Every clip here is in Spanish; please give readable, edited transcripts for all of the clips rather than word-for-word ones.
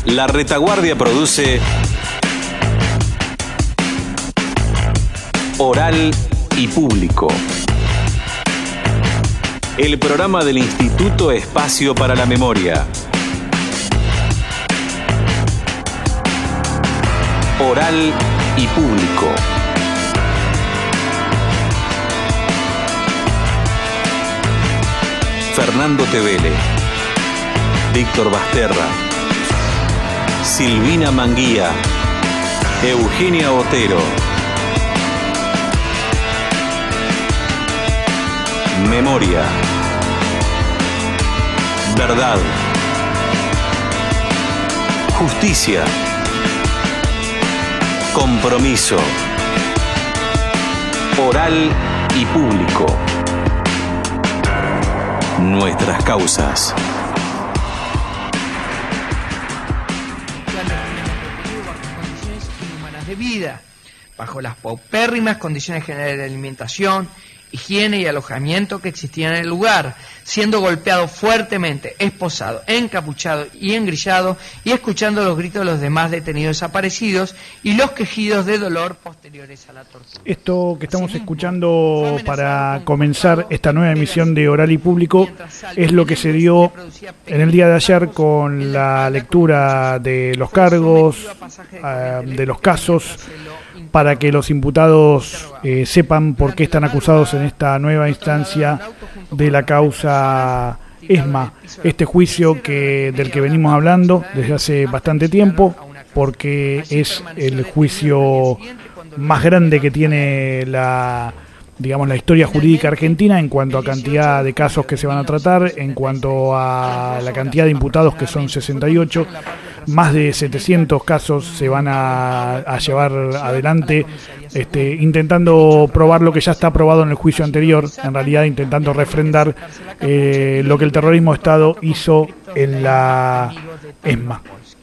La Retaguardia produce Oral y Público, el programa del Instituto Espacio para la Memoria. Oral y Público. Fernando Tevele, Víctor Basterra, Silvina Manguía, Eugenia Otero. Memoria, verdad, justicia, compromiso, oral y público. Nuestras causas. Condiciones inhumanas de vida, bajo las paupérrimas condiciones generales de alimentación, higiene y alojamiento que existían en el lugar, siendo golpeado fuertemente, esposado, encapuchado y engrillado, y escuchando los gritos de los demás detenidos desaparecidos y los quejidos de dolor posteriores a la tortura. Esto que estamos escuchando para comenzar esta nueva emisión de Oral y Público es lo que se dio en el día de ayer con la lectura de los cargos, de los casos, para que los imputados sepan por qué están acusados en esta nueva instancia de la causa ESMA, este juicio del que venimos hablando desde hace bastante tiempo, porque es el juicio más grande que tiene la historia jurídica argentina en cuanto a cantidad de casos que se van a tratar, en cuanto a la cantidad de imputados, que son 68. Más de 700 casos se van a llevar adelante, intentando probar lo que ya está probado en el juicio anterior, en realidad intentando refrendar lo que el terrorismo de Estado hizo en la ESMA.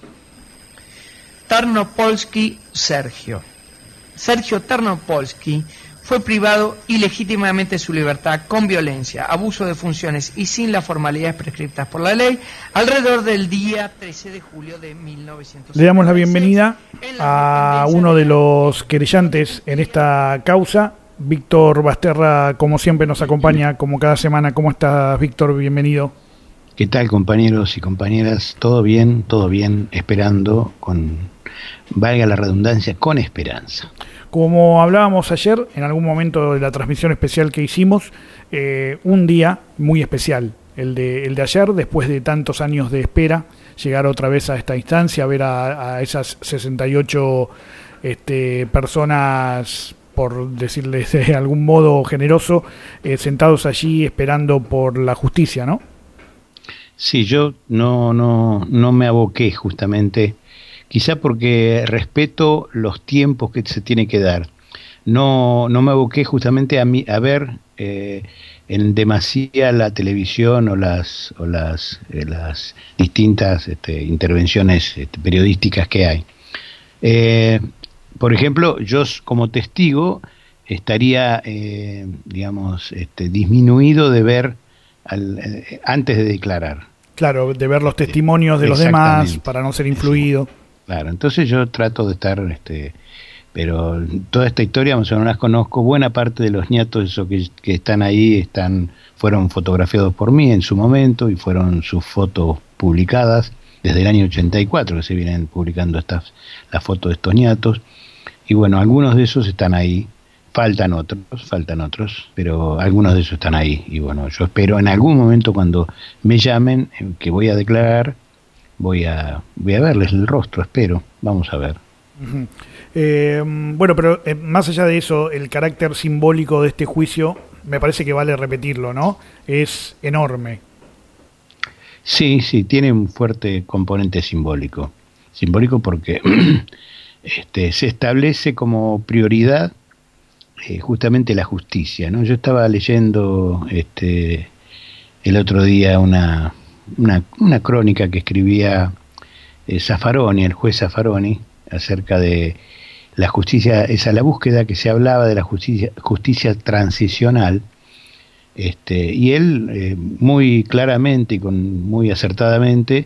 Tarnopolsky Sergio Tarnopolsky fue privado ilegítimamente de su libertad con violencia, abuso de funciones y sin las formalidades prescritas por la ley alrededor del día 13 de julio de 1900. Le damos la bienvenida a uno de los querellantes en esta causa, Víctor Basterra, como siempre nos acompaña, como cada semana. ¿Cómo estás, Víctor? Bienvenido. ¿Qué tal, compañeros y compañeras? Todo bien, esperando, valga la redundancia, con esperanza. Como hablábamos ayer, en algún momento de la transmisión especial que hicimos, un día muy especial, el de ayer, después de tantos años de espera, llegar otra vez a esta instancia, ver a esas 68 personas, por decirles de algún modo generoso, sentados allí esperando por la justicia, ¿no? Sí, yo no me aboqué justamente, quizá porque respeto los tiempos que se tiene que dar. No me aboqué justamente a ver en demasía la televisión o las distintas intervenciones periodísticas que hay. Por ejemplo, yo como testigo estaría, disminuido de ver antes de declarar. Claro, de ver los testimonios de los demás para no ser influido. Claro, entonces yo trato de estar, pero toda esta historia más o menos las conozco. Buena parte de los nietos que están ahí fueron fotografiados por mí en su momento y fueron sus fotos publicadas desde el año 84 que se vienen publicando las fotos de estos nietos. Y bueno, algunos de esos están ahí. Faltan otros, pero algunos de esos están ahí. Y bueno, yo espero en algún momento cuando me llamen, que voy a declarar, voy a verles el rostro, espero. Vamos a ver. Uh-huh. Bueno, pero más allá de eso, el carácter simbólico de este juicio, me parece que vale repetirlo, ¿no? Es enorme. Sí, tiene un fuerte componente simbólico. Simbólico porque se establece como prioridad justamente la justicia, ¿no? Yo estaba leyendo el otro día una crónica que escribía Zaffaroni, el juez Zaffaroni, acerca de la justicia, la búsqueda que se hablaba de la justicia transicional, y él muy claramente y muy acertadamente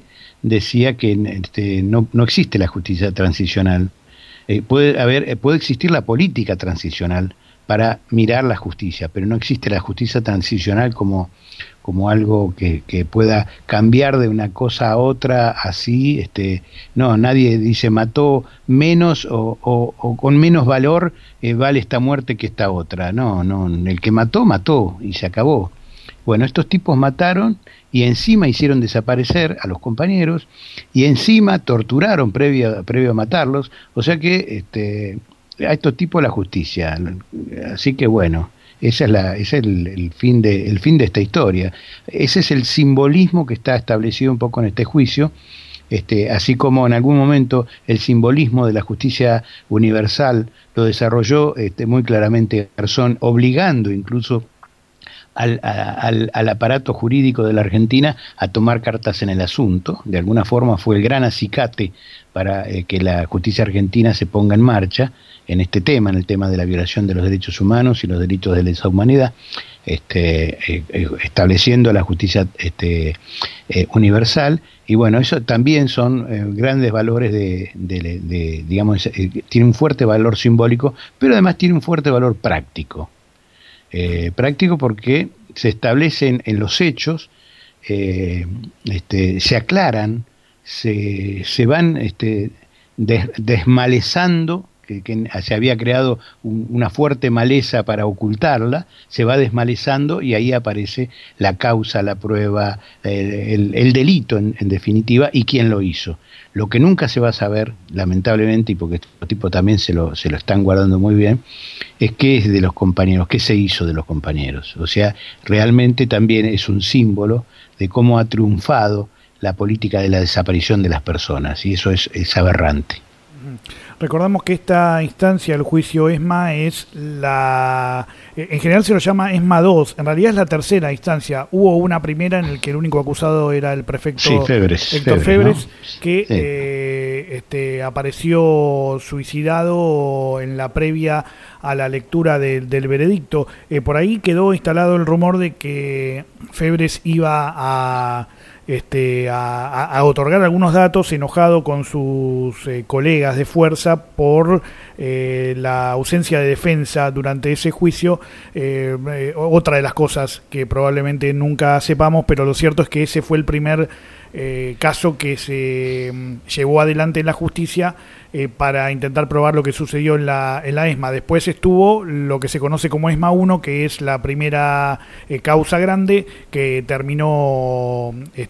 decía que no existe la justicia transicional. Puede existir la política transicional para mirar la justicia, pero no existe la justicia transicional como algo que pueda cambiar de una cosa a otra así. No, nadie dice mató menos o con menos valor vale esta muerte que esta otra. No, el que mató y se acabó. Bueno, estos tipos mataron y encima hicieron desaparecer a los compañeros y encima torturaron previo a matarlos, o sea que a estos tipos la justicia. Así que bueno, ese es el fin de esta historia. Ese es el simbolismo que está establecido un poco en este juicio, así como en algún momento el simbolismo de la justicia universal lo desarrolló muy claramente Garzón, obligando incluso al aparato jurídico de la Argentina a tomar cartas en el asunto. De alguna forma fue el gran acicate para que la justicia argentina se ponga en marcha en este tema, en el tema de la violación de los derechos humanos y los delitos de lesa humanidad, estableciendo la justicia universal. Y bueno, eso también son grandes valores digamos, tiene un fuerte valor simbólico, pero además tiene un fuerte valor práctico. Práctico porque se establecen en los hechos, se aclaran, se van desmalezando, que se había creado una fuerte maleza para ocultarla, se va desmalezando y ahí aparece la causa, la prueba, el delito en definitiva, y quién lo hizo. Lo que nunca se va a saber, lamentablemente, y porque estos tipos también se lo están guardando muy bien, es qué es de los compañeros, qué se hizo de los compañeros. O sea, realmente también es un símbolo de cómo ha triunfado la política de la desaparición de las personas, y eso es aberrante. Recordamos que esta instancia, el juicio ESMA, en general se lo llama ESMA 2, en realidad es la tercera instancia. Hubo una primera en la que el único acusado era el prefecto Héctor Febres, ¿no? Que apareció suicidado en la previa a la lectura del veredicto. Por ahí quedó instalado el rumor de que Febres iba a otorgar algunos datos, enojado con sus colegas de fuerza por la ausencia de defensa durante ese juicio. Otra de las cosas que probablemente nunca sepamos, pero lo cierto es que ese fue el primer caso que se llevó adelante en la justicia para intentar probar lo que sucedió en la ESMA. Después estuvo lo que se conoce como ESMA 1, que es la primera causa grande que terminó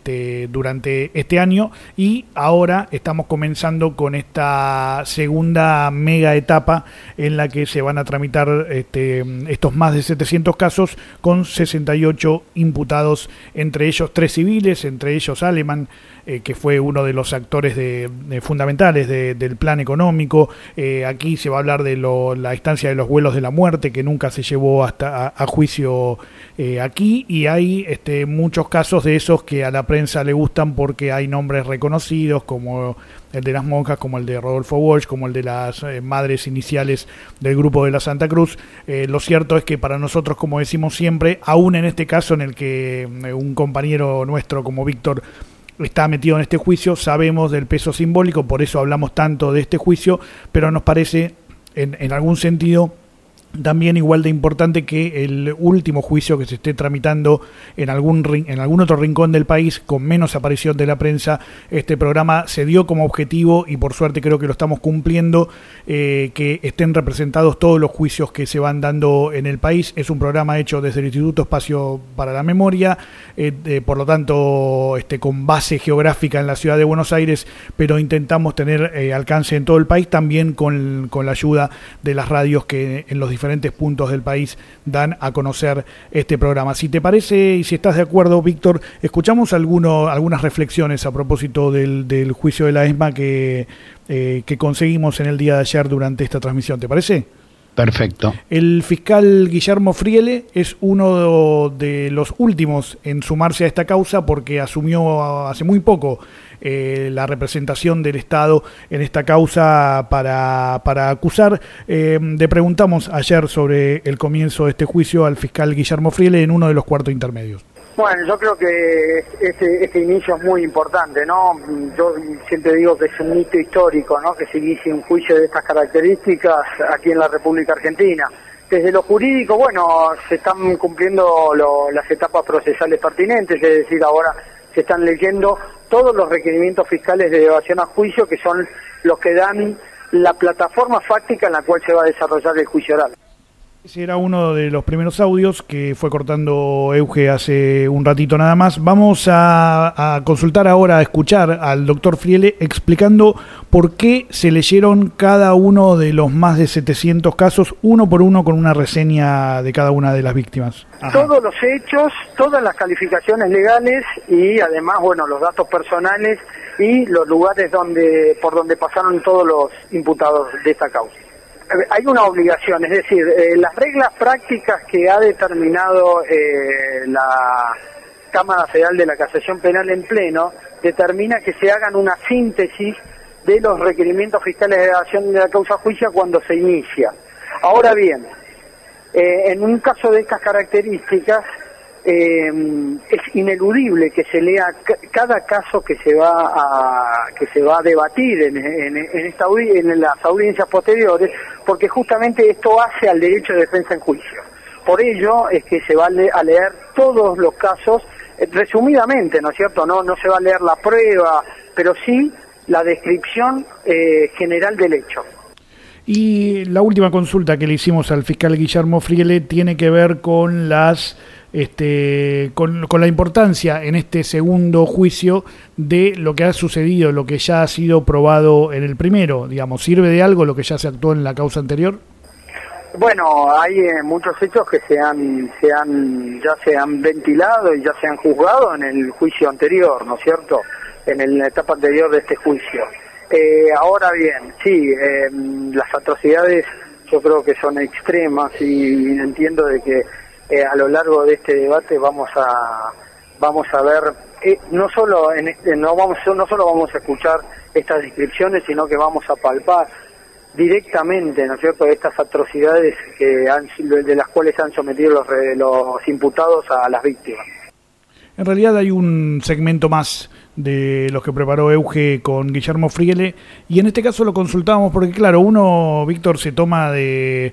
durante este año, y ahora estamos comenzando con esta segunda mega etapa en la que se van a tramitar estos más de 700 casos con 68 imputados, entre ellos 3 civiles, entre ellos Aleman, que fue uno de los actores fundamentales del plan económico. Aquí se va a hablar de la instancia de los vuelos de la muerte, que nunca se llevó hasta a juicio aquí, y hay muchos casos de esos que a la prensa le gustan porque hay nombres reconocidos, como el de las monjas, como el de Rodolfo Walsh, como el de las madres iniciales del grupo de la Santa Cruz. Lo cierto es que para nosotros, como decimos siempre, aún en este caso en el que un compañero nuestro como Víctor está metido en este juicio, sabemos del peso simbólico, por eso hablamos tanto de este juicio, pero nos parece en algún sentido también igual de importante que el último juicio que se esté tramitando en algún otro rincón del país con menos aparición de la prensa. Este programa se dio como objetivo, y por suerte creo que lo estamos cumpliendo, que estén representados todos los juicios que se van dando en el país. Es un programa hecho desde el Instituto Espacio para la Memoria, por lo tanto con base geográfica en la ciudad de Buenos Aires, pero intentamos tener alcance en todo el país, también con la ayuda de las radios que en los diferentes puntos del país dan a conocer este programa. Si te parece y si estás de acuerdo, Víctor, escuchamos algunas reflexiones a propósito del juicio de la ESMA que conseguimos en el día de ayer durante esta transmisión. ¿Te parece? Perfecto. El fiscal Guillermo Friele es uno de los últimos en sumarse a esta causa, porque asumió hace muy poco la representación del Estado en esta causa para acusar. Le preguntamos ayer sobre el comienzo de este juicio al fiscal Guillermo Friele en uno de los cuartos intermedios. Bueno, yo creo que este inicio es muy importante, ¿no? Yo siempre digo que es un hito histórico, ¿no? Que se inicie un juicio de estas características aquí en la República Argentina. Desde lo jurídico, bueno, se están cumpliendo las etapas procesales pertinentes, es decir, ahora se están leyendo todos los requerimientos fiscales de elevación a juicio, que son los que dan la plataforma fáctica en la cual se va a desarrollar el juicio oral. Ese era uno de los primeros audios que fue cortando Euge hace un ratito nada más. Vamos a consultar ahora, a escuchar al doctor Friele explicando por qué se leyeron cada uno de los más de 700 casos, uno por uno, con una reseña de cada una de las víctimas. Ajá. Todos los hechos, todas las calificaciones legales y además, bueno, los datos personales y los lugares por donde pasaron todos los imputados de esta causa. Hay una obligación, es decir, las reglas prácticas que ha determinado la Cámara Federal de la Casación Penal en pleno, determina que se hagan una síntesis de los requerimientos fiscales de elevación de la causa a juicio cuando se inicia. Ahora bien, en un caso de estas características, es ineludible que se lea cada caso que se va a debatir en las audiencias posteriores, porque justamente esto hace al derecho de defensa en juicio. Por ello es que se va a leer todos los casos resumidamente, ¿no es cierto? No se va a leer la prueba, pero sí la descripción general del hecho. Y la última consulta que le hicimos al fiscal Guillermo Friele tiene que ver con con la importancia en este segundo juicio de lo que ha sucedido, lo que ya ha sido probado en el primero. Digamos, ¿sirve de algo lo que ya se actuó en la causa anterior? Bueno, hay muchos hechos que ya se han ventilado y ya se han juzgado en el juicio anterior, ¿no es cierto? En la etapa anterior de este juicio. Ahora bien, sí, las atrocidades yo creo que son extremas y entiendo de que a lo largo de este debate vamos a ver, no solo vamos a escuchar estas descripciones, sino que vamos a palpar directamente, ¿no es cierto?, estas atrocidades de las cuales han sometido los imputados a las víctimas. En realidad hay un segmento más de los que preparó Euge con Guillermo Friele, y en este caso lo consultábamos porque, claro, uno, Víctor, se toma de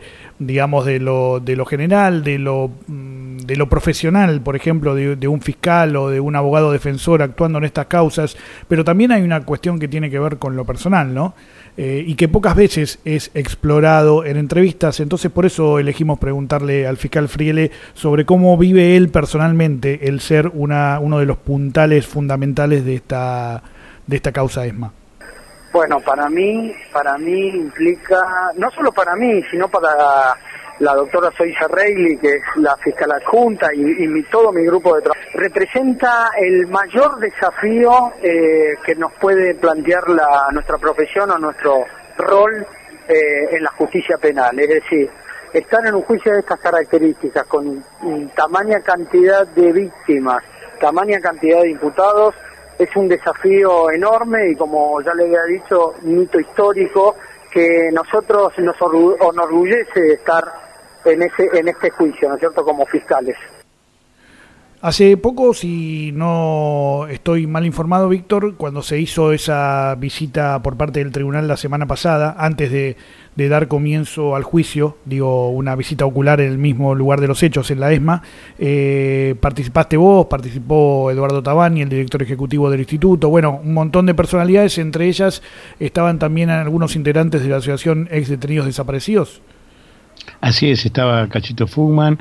lo general, de lo profesional, por ejemplo, de un fiscal o de un abogado defensor actuando en estas causas, pero también hay una cuestión que tiene que ver con lo personal, ¿no? Y que pocas veces es explorado en entrevistas. Entonces por eso elegimos preguntarle al fiscal Friele sobre cómo vive él personalmente el ser uno de los puntales fundamentales de esta causa ESMA. Bueno, para mí implica, no solo para mí, sino para la doctora Zoisa Reilly, que es la fiscal adjunta, y todo mi grupo de trabajo, representa el mayor desafío que nos puede plantear nuestra profesión o nuestro rol en la justicia penal. Es decir, estar en un juicio de estas características, con tamaña cantidad de víctimas, tamaña cantidad de imputados, es un desafío enorme y, como ya le había dicho, un hito histórico que nosotros nos enorgullece estar en este juicio, ¿no es cierto?, como fiscales. Hace poco, si no estoy mal informado, Víctor, cuando se hizo esa visita por parte del tribunal la semana pasada, antes de dar comienzo al juicio, una visita ocular en el mismo lugar de los hechos, en la ESMA, participaste vos, participó Eduardo Tabani, el director ejecutivo del instituto, bueno, un montón de personalidades, entre ellas estaban también algunos integrantes de la Asociación Ex Detenidos Desaparecidos. Así es, estaba Cachito Fugman,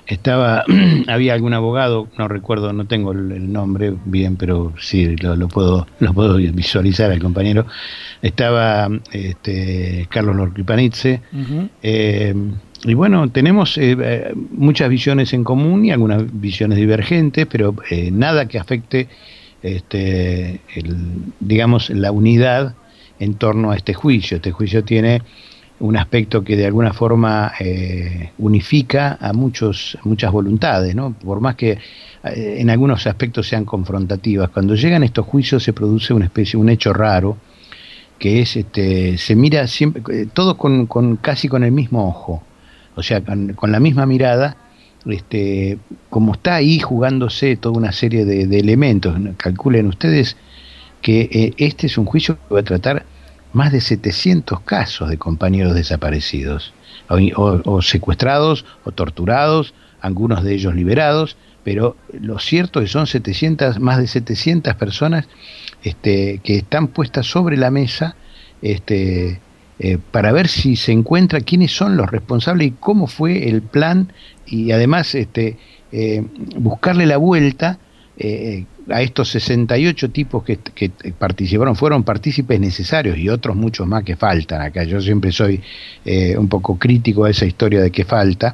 había algún abogado, no recuerdo, no tengo el nombre bien, pero sí lo puedo visualizar al compañero. Estaba Carlos Lorquipanitze, y bueno, tenemos muchas visiones en común y algunas visiones divergentes, pero nada que afecte la unidad en torno a este juicio. Este juicio tiene un aspecto que de alguna forma unifica a muchas voluntades, ¿no? Por más que en algunos aspectos sean confrontativas. Cuando llegan estos juicios se produce un hecho raro, que es se mira siempre todos casi con el mismo ojo, o sea, con la misma mirada, como está ahí jugándose toda una serie de elementos, calculen ustedes que este es un juicio que va a tratar más de 700 casos de compañeros desaparecidos, o secuestrados, o torturados, algunos de ellos liberados, pero lo cierto es que son más de 700 personas que están puestas sobre la mesa para ver si se encuentra quiénes son los responsables y cómo fue el plan, y además buscarle la vuelta a estos 68 tipos que participaron, fueron partícipes necesarios, y otros muchos más que faltan acá. Yo siempre soy un poco crítico a esa historia de que falta,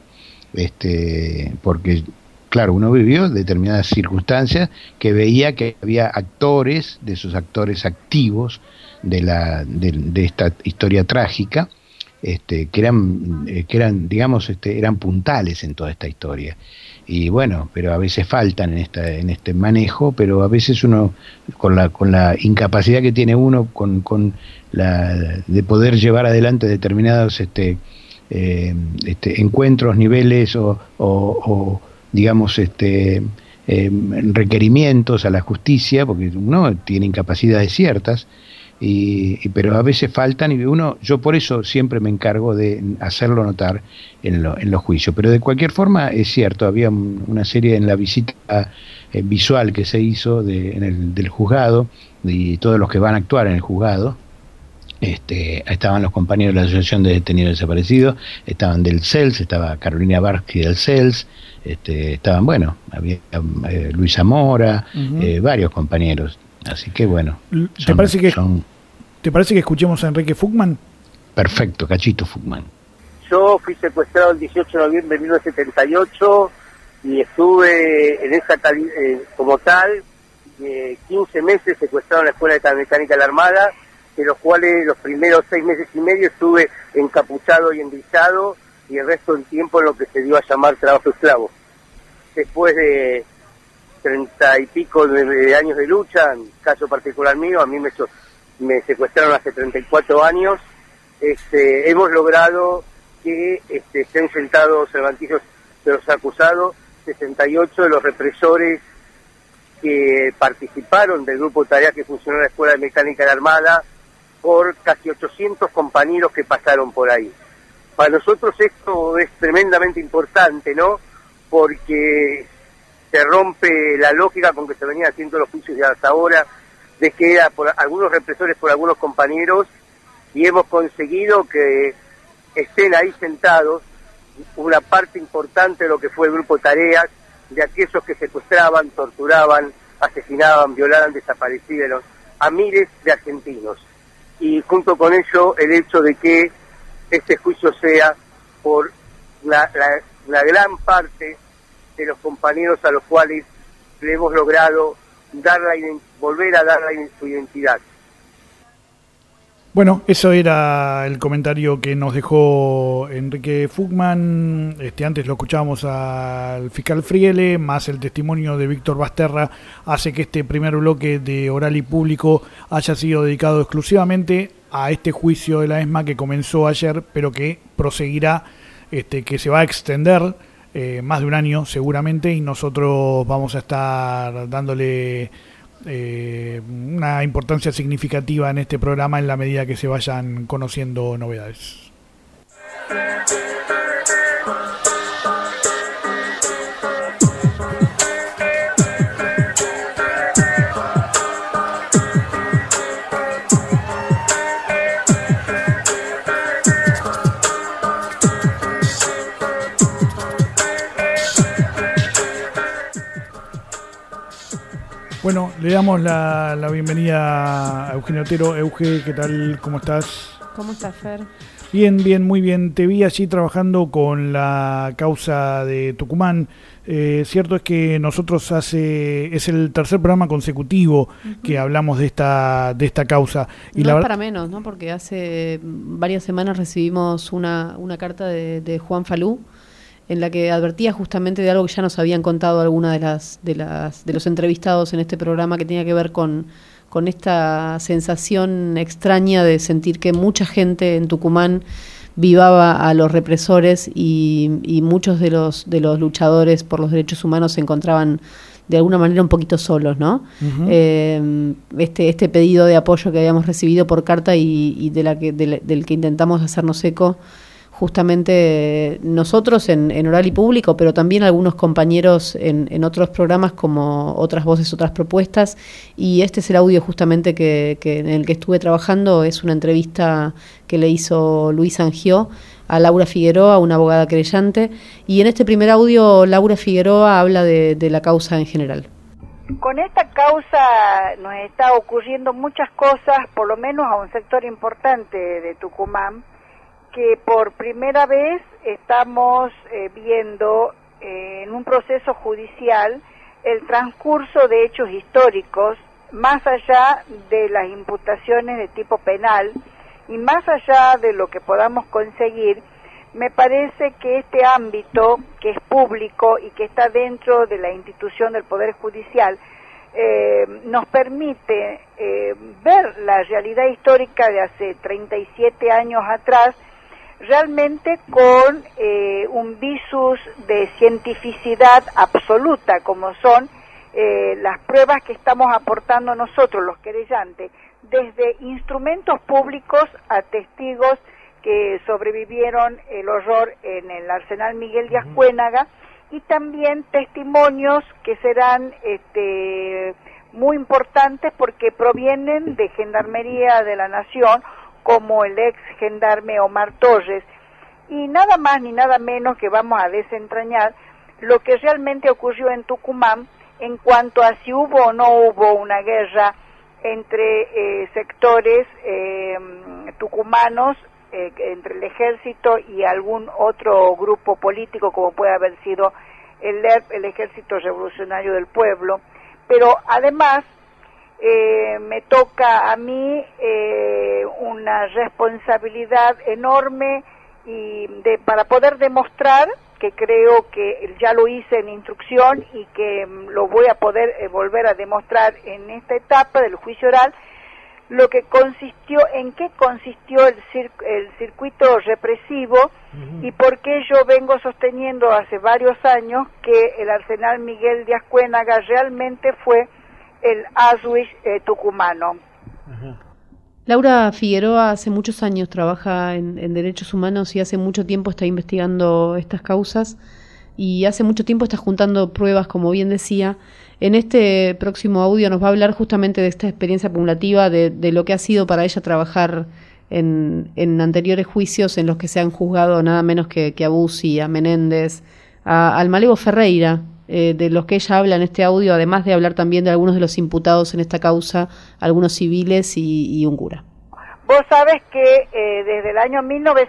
porque claro, uno vivió determinadas circunstancias que veía que había actores, de esos actores activos de esta historia trágica, que eran digamos, eran puntales en toda esta historia. Y bueno, pero a veces faltan en este manejo, pero a veces uno, con la incapacidad que tiene uno de poder llevar adelante determinados encuentros, niveles o digamos requerimientos a la justicia, porque uno tiene incapacidades ciertas, pero a veces faltan, y yo por eso siempre me encargo de hacerlo notar en los juicios. Pero de cualquier forma es cierto, había una serie en la visita visual que se hizo del juzgado, y todos los que van a actuar en el juzgado, estaban los compañeros de la Asociación de Detenidos Desaparecidos, estaban del CELS, estaba Carolina Barsky del CELS, estaban, bueno, había Luis Zamora, varios compañeros. Así que bueno. ¿Te parece que escuchemos a Enrique Fugman? Perfecto, Cachito Fugman. Yo fui secuestrado el 18 de noviembre de 1978 y estuve en esa como tal 15 meses secuestrado en la Escuela de Mecánica de la Armada, de los cuales los primeros 6 meses y medio estuve encapuchado y engrisado, y el resto del tiempo en lo que se dio a llamar trabajo esclavo. Después de 30 y pico de años de lucha, en caso particular mío, a mí me secuestraron hace 34 años, hemos logrado que estén sentados en los banquillos de los acusados 68 de los represores que participaron del grupo de tareas que funcionó en la Escuela de Mecánica de la Armada, por casi 800 compañeros que pasaron por ahí. Para nosotros esto es tremendamente importante, ¿no? Porque se rompe la lógica con que se venían haciendo los juicios de hasta ahora, de que era por algunos represores, por algunos compañeros, y hemos conseguido que estén ahí sentados una parte importante de lo que fue el grupo Tareas, de aquellos que secuestraban, torturaban, asesinaban, violaban, desaparecieron a miles de argentinos. Y junto con ello el hecho de que este juicio sea por la gran parte de los compañeros a los cuales le hemos logrado volver a dar su identidad. Bueno, eso era el comentario que nos dejó Enrique Fugman. Antes lo escuchábamos al fiscal Friele, más el testimonio de Víctor Basterra, hace que este primer bloque de Oral y Público haya sido dedicado exclusivamente a este juicio de la ESMA que comenzó ayer, pero que proseguirá, que se va a extender más de un año seguramente, y nosotros vamos a estar dándole una importancia significativa en este programa en la medida que se vayan conociendo novedades. Bueno, le damos la bienvenida a Eugenio Otero. Euge, ¿qué tal? ¿Cómo estás? ¿Cómo estás, Fer? Bien, muy bien. Te vi allí trabajando con la causa de Tucumán. Cierto es que nosotros es el tercer programa consecutivo que hablamos de esta causa. Y no es para menos, ¿no? Porque hace varias semanas recibimos una carta de Juan Falú, en la que advertía justamente de algo que ya nos habían contado algunas de los entrevistados en este programa, que tenía que ver con esta sensación extraña de sentir que mucha gente en Tucumán vivaba a los represores y muchos de los luchadores por los derechos humanos se encontraban de alguna manera un poquito solos, ¿no? Uh-huh. Este pedido de apoyo que habíamos recibido por carta y del que intentamos hacernos eco justamente nosotros en Oral y Público, pero también algunos compañeros en otros programas como Otras Voces, Otras Propuestas, y este es el audio justamente que en el que estuve trabajando. Es una entrevista que le hizo Luis Angió a Laura Figueroa, una abogada querellante, y en este primer audio Laura Figueroa habla de la causa en general. Con esta causa nos está ocurriendo muchas cosas, por lo menos a un sector importante de Tucumán, que por primera vez estamos viendo en un proceso judicial el transcurso de hechos históricos, más allá de las imputaciones de tipo penal y más allá de lo que podamos conseguir. Me parece que este ámbito, que es público y que está dentro de la institución del Poder Judicial, nos permite ver la realidad histórica de hace 37 años atrás, realmente con un visus de cientificidad absoluta, como son las pruebas que estamos aportando nosotros, los querellantes, desde instrumentos públicos a testigos que sobrevivieron el horror en el Arsenal Miguel de Ascuénaga, y también testimonios que serán muy importantes porque provienen de Gendarmería de la Nación, como el ex gendarme Omar Torres, y nada más ni nada menos que vamos a desentrañar lo que realmente ocurrió en Tucumán en cuanto a si hubo o no hubo una guerra entre sectores tucumanos, entre el ejército y algún otro grupo político como puede haber sido el ERP, el Ejército Revolucionario del Pueblo. Pero además me toca a mí una responsabilidad enorme para poder demostrar, que creo que ya lo hice en instrucción y que lo voy a poder volver a demostrar en esta etapa del juicio oral, en qué consistió el circuito represivo y por qué yo vengo sosteniendo hace varios años que el Arsenal Miguel de Ascuénaga realmente fue el Auschwitz tucumano. Ajá. Laura Figueroa hace muchos años trabaja en derechos humanos y hace mucho tiempo está investigando estas causas y hace mucho tiempo está juntando pruebas, como bien decía. En este próximo audio nos va a hablar justamente de esta experiencia acumulativa, de lo que ha sido para ella trabajar en anteriores juicios en los que se han juzgado nada menos que a Bussi, a Menéndez, al Malevo Ferreira, de los que ella habla en este audio, además de hablar también de algunos de los imputados en esta causa, algunos civiles y un cura. Vos sabés que desde el año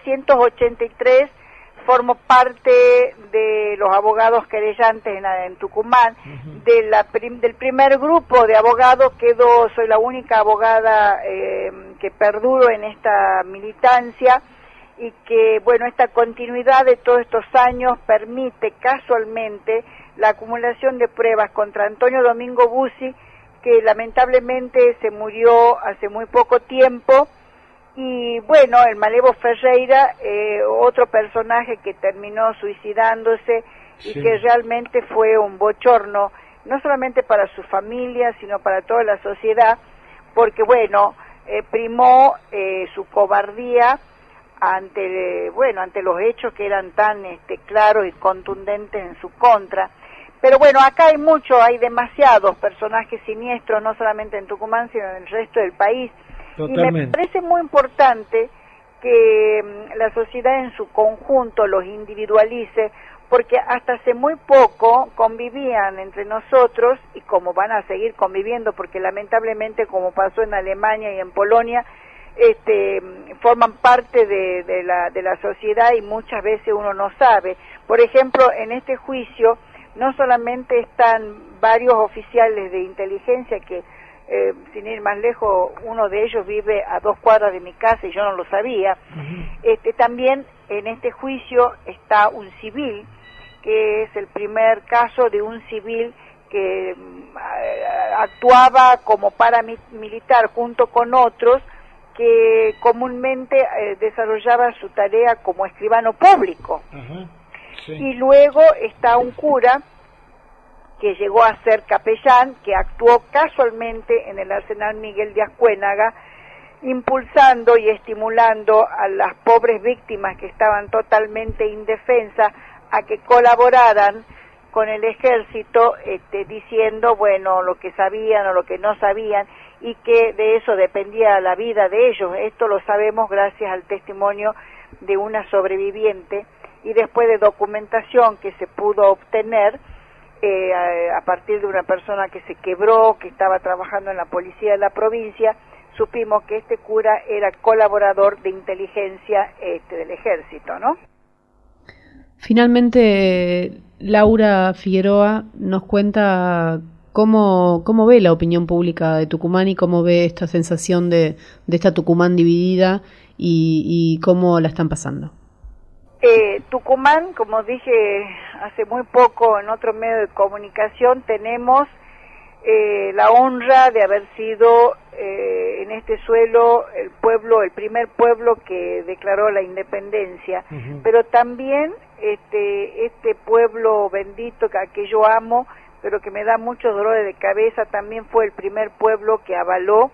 1983 formo parte de los abogados querellantes en Tucumán, del primer grupo de abogados. Soy la única abogada que perduro en esta militancia, y que, bueno, esta continuidad de todos estos años permite casualmente la acumulación de pruebas contra Antonio Domingo Bussi, que lamentablemente se murió hace muy poco tiempo, y bueno, el Malevo Ferreira, otro personaje que terminó suicidándose y que realmente fue un bochorno, no solamente para su familia, sino para toda la sociedad, porque bueno, primó su cobardía ante los hechos que eran tan claros y contundentes en su contra. Pero bueno, acá hay demasiados personajes siniestros, no solamente en Tucumán, sino en el resto del país. Totalmente. Y me parece muy importante que la sociedad en su conjunto los individualice, porque hasta hace muy poco convivían entre nosotros, y como van a seguir conviviendo, porque lamentablemente, como pasó en Alemania y en Polonia, forman parte de la sociedad y muchas veces uno no sabe. Por ejemplo, en este juicio no solamente están varios oficiales de inteligencia que, sin ir más lejos, uno de ellos vive a 2 cuadras de mi casa y yo no lo sabía. También en este juicio está un civil, que es el primer caso de un civil que actuaba como paramilitar junto con otros, que comúnmente desarrollaba su tarea como escribano público. Sí. Y luego está un cura que llegó a ser capellán, que actuó casualmente en el Arsenal Miguel de Ascuénaga, impulsando y estimulando a las pobres víctimas que estaban totalmente indefensas a que colaboraran con el ejército, diciendo, bueno, lo que sabían o lo que no sabían, y que de eso dependía la vida de ellos. Esto lo sabemos gracias al testimonio de una sobreviviente, y después de documentación que se pudo obtener a partir de una persona que se quebró, que estaba trabajando en la policía de la provincia, supimos que este cura era colaborador de inteligencia del ejército, ¿no? Finalmente, Laura Figueroa nos cuenta cómo ve la opinión pública de Tucumán y cómo ve esta sensación de esta Tucumán dividida y cómo la están pasando. Tucumán, como dije hace muy poco en otro medio de comunicación, tenemos la honra de haber sido en este suelo el primer pueblo que declaró la independencia, pero también este pueblo bendito que yo amo, pero que me da muchos dolores de cabeza, también fue el primer pueblo que avaló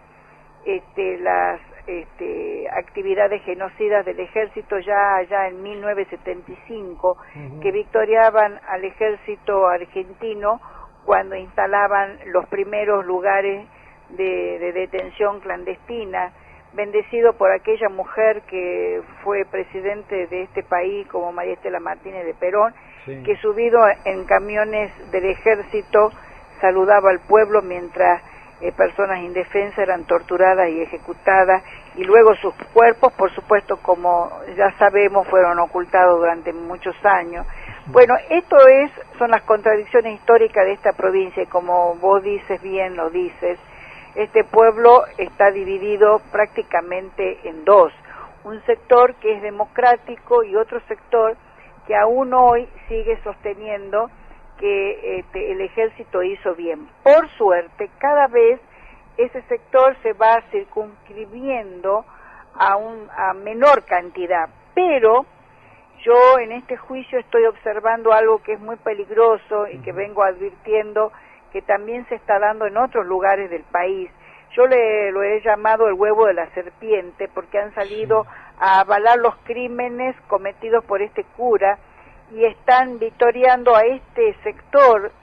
las actividades genocidas del ejército ya en 1975, que victoriaban al ejército argentino cuando instalaban los primeros lugares de detención clandestina, bendecido por aquella mujer que fue presidente de este país como María Estela Martínez de Perón, que subido en camiones del ejército saludaba al pueblo mientras personas indefensas eran torturadas y ejecutadas, y luego sus cuerpos, por supuesto, como ya sabemos, fueron ocultados durante muchos años. Bueno, son las contradicciones históricas de esta provincia, y como vos dices bien, lo dices, este pueblo está dividido prácticamente en dos, un sector que es democrático y otro sector que aún hoy sigue sosteniendo que el ejército hizo bien. Por suerte, cada vez ese sector se va circunscribiendo a menor cantidad, pero yo en este juicio estoy observando algo que es muy peligroso y que vengo advirtiendo que también se está dando en otros lugares del país. Yo lo he llamado el huevo de la serpiente, porque han salido a avalar los crímenes cometidos por este cura y están victoriando a este sector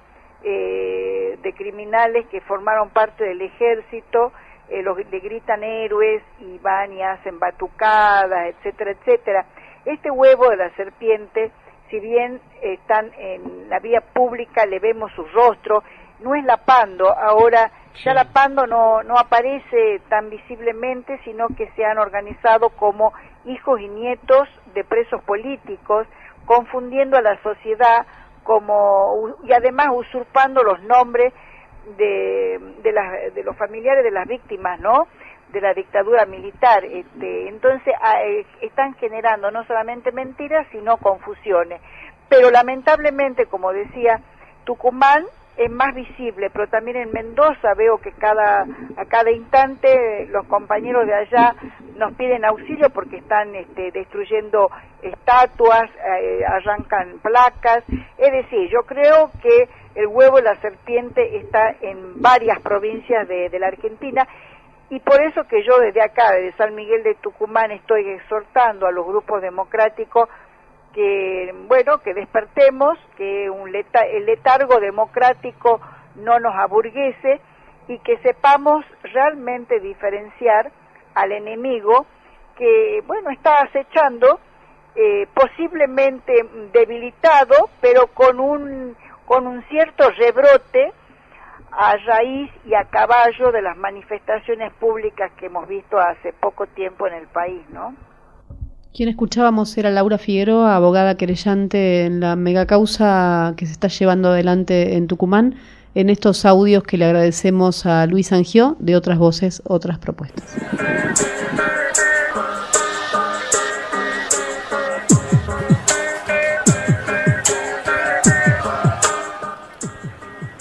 de criminales que formaron parte del ejército, le gritan héroes y van y hacen batucadas, etcétera, etcétera. Este huevo de la serpiente, si bien están en la vía pública, le vemos su rostro, no es la Pando, ahora ya la Pando no aparece tan visiblemente, sino que se han organizado como hijos y nietos de presos políticos, confundiendo a la sociedad y además usurpando los nombres de los familiares de las víctimas, ¿no?, de la dictadura militar. Entonces están generando no solamente mentiras, sino confusiones. Pero lamentablemente, como decía, Tucumán es más visible, pero también en Mendoza veo que a cada instante los compañeros de allá nos piden auxilio porque están destruyendo estatuas, arrancan placas. Es decir, yo creo que el huevo de la serpiente está en varias provincias de la Argentina, y por eso que yo desde acá, desde San Miguel de Tucumán, estoy exhortando a los grupos democráticos que despertemos, que el letargo democrático no nos aburguese y que sepamos realmente diferenciar al enemigo que, está acechando, posiblemente debilitado, pero con un cierto rebrote a raíz y a caballo de las manifestaciones públicas que hemos visto hace poco tiempo en el país, ¿no? Quien escuchábamos era Laura Figueroa, abogada querellante en la megacausa que se está llevando adelante en Tucumán, en estos audios que le agradecemos a Luis Angió de Otras Voces, Otras Propuestas.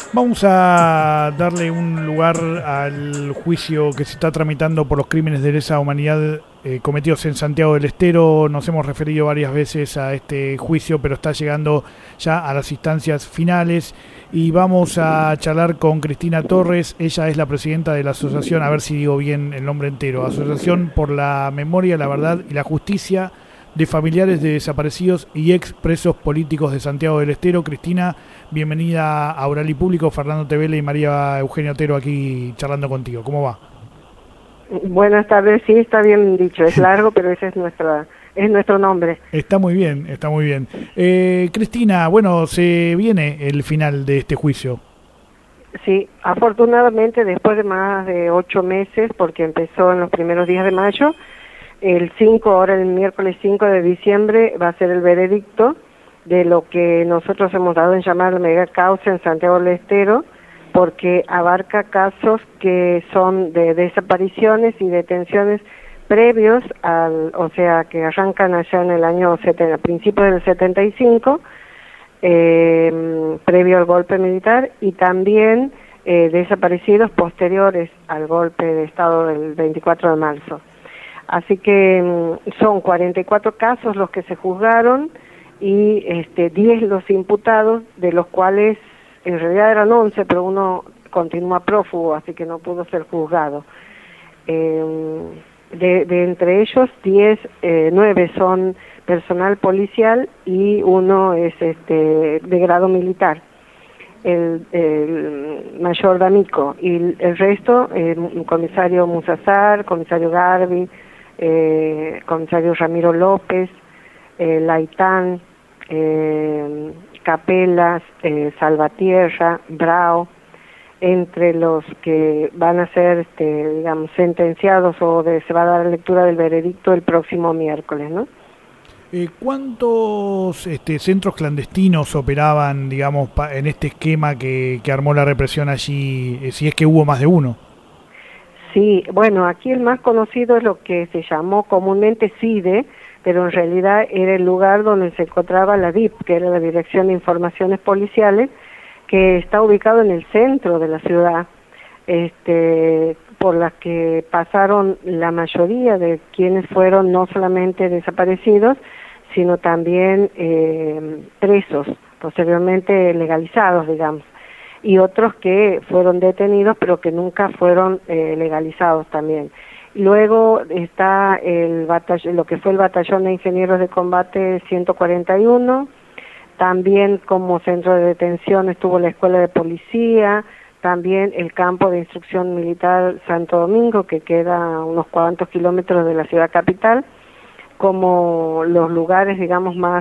Vamos a darle un lugar al juicio que se está tramitando por los crímenes de lesa humanidad cometidos en Santiago del Estero. Nos hemos referido varias veces a este juicio, pero está llegando ya a las instancias finales y vamos a charlar con Cristina Torres. Ella es la presidenta de la asociación, a ver si digo bien el nombre entero, Asociación por la Memoria, la Verdad y la Justicia de Familiares de Desaparecidos y Ex Presos Políticos de Santiago del Estero. Cristina, bienvenida a Oral y Público. Fernando Tevele y María Eugenia Otero aquí charlando contigo. ¿Cómo va? Buenas tardes, sí, está bien dicho, es largo, pero ese es nuestro nombre. Está muy bien, está muy bien. Cristina, bueno, se viene el final de este juicio. Sí, afortunadamente después de más de 8 meses, porque empezó en los primeros días de mayo, el miércoles 5 de diciembre va a ser el veredicto de lo que nosotros hemos dado en llamar la mega causa en Santiago del Estero, porque abarca casos que son de desapariciones y detenciones previos o sea, que arrancan allá en el año a principios del 75, previo al golpe militar, y también desaparecidos posteriores al golpe de Estado del 24 de marzo. Así que son 44 casos los que se juzgaron y 10 los imputados, de los cuales en realidad eran 11, pero uno continúa prófugo, así que no pudo ser juzgado. De entre ellos, 9 son personal policial y uno es de grado militar, el mayor D'Amico, y el resto, comisario Musazar, comisario Garbi, comisario Ramiro López, Laitán, Capelas, Salvatierra, Brao, entre los que van a ser, sentenciados o se va a dar lectura del veredicto el próximo miércoles, ¿no? ¿Cuántos centros clandestinos operaban, en este esquema que armó la represión allí, si es que hubo más de uno? Sí, bueno, aquí el más conocido es lo que se llamó comúnmente CIDE, pero en realidad era el lugar donde se encontraba la DIP, que era la Dirección de Informaciones Policiales, que está ubicado en el centro de la ciudad, por la que pasaron la mayoría de quienes fueron no solamente desaparecidos, sino también presos, posteriormente legalizados, digamos, y otros que fueron detenidos pero que nunca fueron legalizados también. Luego está lo que fue el Batallón de Ingenieros de Combate 141, también como centro de detención estuvo la Escuela de Policía, también el Campo de Instrucción Militar Santo Domingo, que queda a unos cuantos kilómetros de la ciudad capital, como los lugares, digamos, más,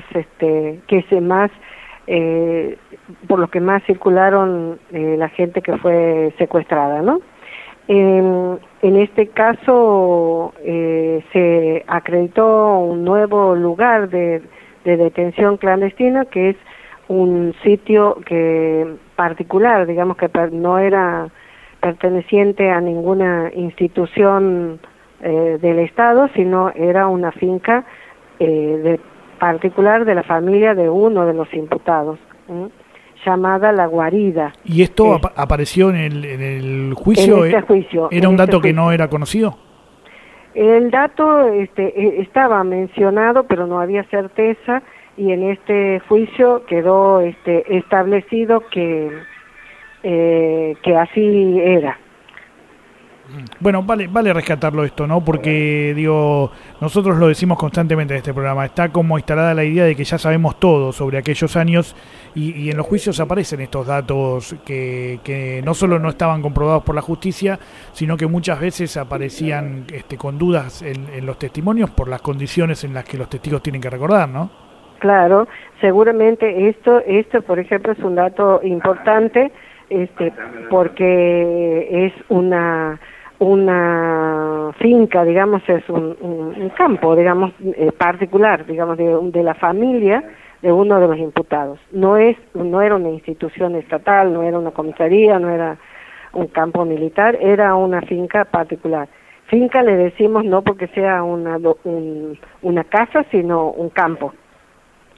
por los que más circularon la gente que fue secuestrada, ¿no? En este caso se acreditó un nuevo lugar de detención clandestina, que es un sitio particular, digamos, que no era perteneciente a ninguna institución del Estado, sino era una finca particular de la familia de uno de los imputados, llamada La Guarida. ¿Y esto apareció en el juicio? En este juicio. ¿Era un dato que no era conocido? El dato estaba mencionado, pero no había certeza, y en este juicio quedó establecido que así era. Bueno, vale rescatarlo esto, ¿no? Porque, nosotros lo decimos constantemente en este programa, está como instalada la idea de que ya sabemos todo sobre aquellos años y en los juicios aparecen estos datos que no solo no estaban comprobados por la justicia, sino que muchas veces aparecían con dudas en los testimonios por las condiciones en las que los testigos tienen que recordar, ¿no? Claro, seguramente esto por ejemplo es un dato importante, porque es una finca, digamos, es un campo, digamos, particular, digamos, de la familia de uno de los imputados. No era una institución estatal, no era una comisaría, no era un campo militar, era una finca particular. Finca le decimos no porque sea una casa, sino un campo.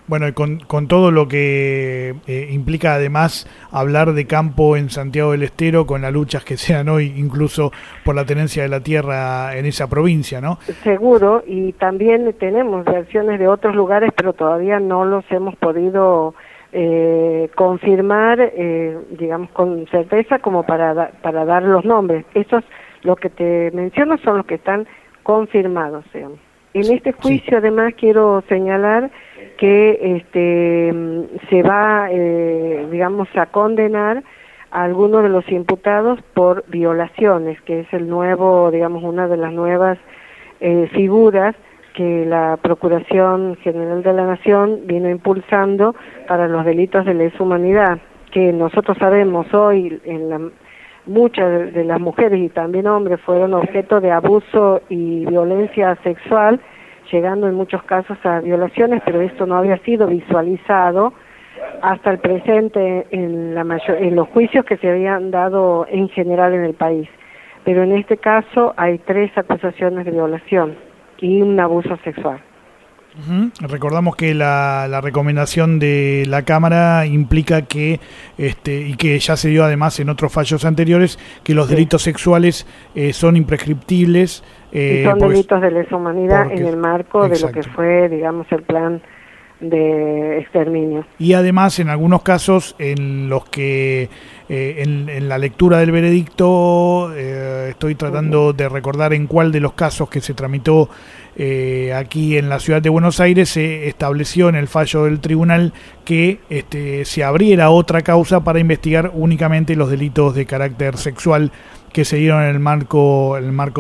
Bueno, y con todo lo que implica además hablar de campo en Santiago del Estero, con las luchas que se dan hoy, incluso por la tenencia de la tierra en esa provincia, ¿no? Seguro, y también tenemos versiones de otros lugares, pero todavía no los hemos podido confirmar, digamos, con certeza, como para dar los nombres. Estos, lo que te menciono, son los que están confirmados, digamos. En este juicio, además, quiero señalar que se va, digamos, a condenar a algunos de los imputados por violaciones, que es el nuevo, digamos, una de las nuevas figuras que la Procuración General de la Nación vino impulsando para los delitos de lesa humanidad, que nosotros sabemos hoy muchas de las mujeres y también hombres fueron objeto de abuso y violencia sexual, llegando en muchos casos a violaciones, pero esto no había sido visualizado hasta el presente en los juicios que se habían dado en general en el país. Pero en este caso hay 3 acusaciones de violación y un abuso sexual. Recordamos que la recomendación de la Cámara implica que, y que ya se dio además en otros fallos anteriores, que los delitos sexuales son imprescriptibles. Y son delitos de lesa humanidad en el marco de lo que fue, digamos, el plan de exterminio. Y además, en algunos casos en los que en la lectura del veredicto estoy tratando de recordar en cuál de los casos que se tramitó aquí en la ciudad de Buenos Aires se estableció en el fallo del tribunal que se abriera otra causa para investigar únicamente los delitos de carácter sexual que se dieron en el marco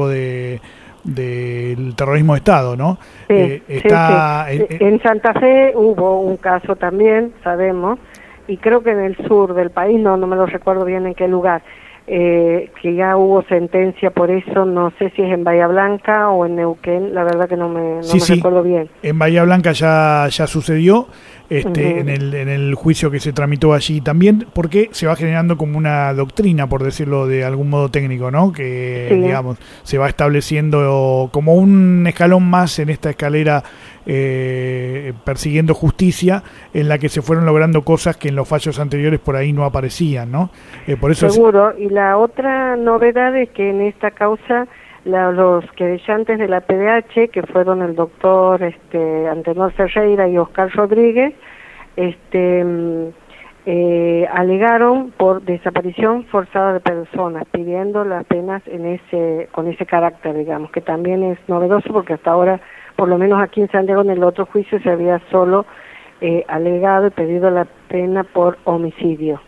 del terrorismo de Estado, ¿no? Sí, en Santa Fe hubo un caso también, sabemos, y creo que en el sur del país, no me lo recuerdo bien en qué lugar, que ya hubo sentencia por eso, no sé si es en Bahía Blanca o en Neuquén, la verdad que no me recuerdo bien. En Bahía Blanca ya sucedió, en el juicio que se tramitó allí también, porque se va generando como una doctrina, por decirlo de algún modo técnico, ¿no? Que, digamos, se va estableciendo como un escalón más en esta escalera persiguiendo justicia, en la que se fueron logrando cosas que en los fallos anteriores por ahí no aparecían, ¿no? Por eso seguro, y la otra novedad es que en esta causa los querellantes de la PDH, que fueron el doctor Antenor Ferreira y Oscar Rodríguez, alegaron por desaparición forzada de personas, pidiendo las penas con ese carácter, digamos, que también es novedoso porque hasta ahora, por lo menos aquí en Santiago, en el otro juicio se había solo alegado y pedido la pena por homicidio.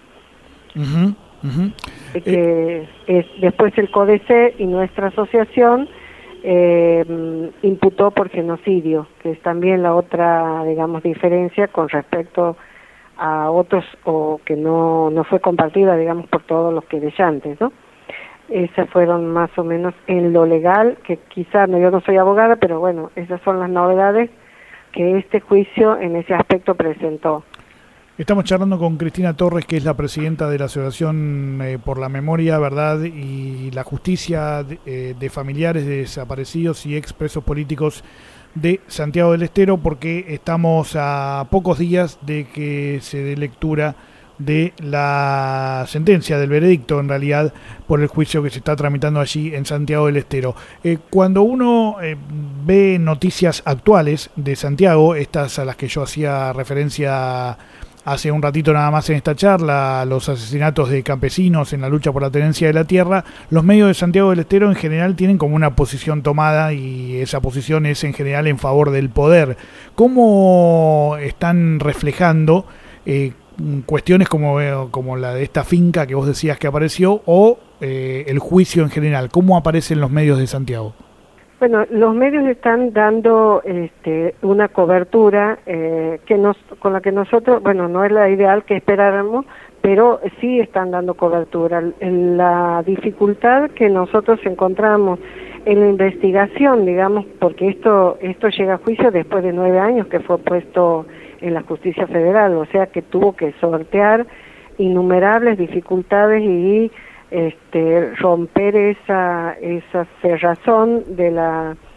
Después el CODECE y nuestra asociación imputó por genocidio, que es también la otra, digamos, diferencia con respecto a otros, o que no fue compartida, digamos, por todos los querellantes, ¿no? Esas fueron más o menos en lo legal, que quizás, yo no soy abogada, pero bueno, esas son las novedades que este juicio en ese aspecto presentó. Estamos charlando con Cristina Torres, que es la presidenta de la Asociación por la Memoria, Verdad y la Justicia de familiares de desaparecidos y expresos políticos de Santiago del Estero, porque estamos a pocos días de que se dé lectura de la sentencia, del veredicto en realidad, por el juicio que se está tramitando allí en Santiago del Estero. Cuando uno ve noticias actuales de Santiago, estas a las que yo hacía referencia hace un ratito nada más en esta charla, los asesinatos de campesinos en la lucha por la tenencia de la tierra, los medios de Santiago del Estero en general tienen como una posición tomada, y esa posición es en general en favor del poder. ¿Cómo están reflejando cuestiones como la de esta finca que vos decías que apareció, o el juicio en general? ¿Cómo aparecen los medios de Santiago? Bueno, los medios están dando una cobertura con la que nosotros, bueno, no es la ideal que esperáramos, pero sí están dando cobertura. La dificultad que nosotros encontramos en la investigación, digamos, porque esto llega a juicio después de 9 años que fue puesto en la justicia federal, o sea que tuvo que sortear innumerables dificultades y romper esa cerrazón de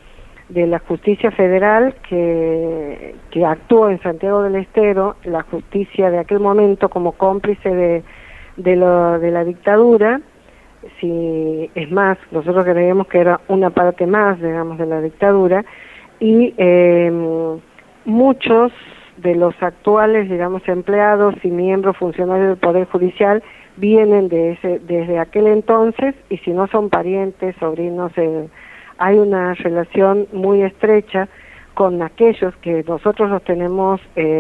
de la justicia federal que actuó en Santiago del Estero, la justicia de aquel momento como cómplice de la dictadura. Si es más, nosotros creíamos que era una parte más, digamos, de la dictadura, y muchos de los actuales, digamos, empleados y miembros funcionarios del Poder Judicial vienen desde aquel entonces, y si no son parientes, sobrinos, hay una relación muy estrecha con aquellos que nosotros los tenemos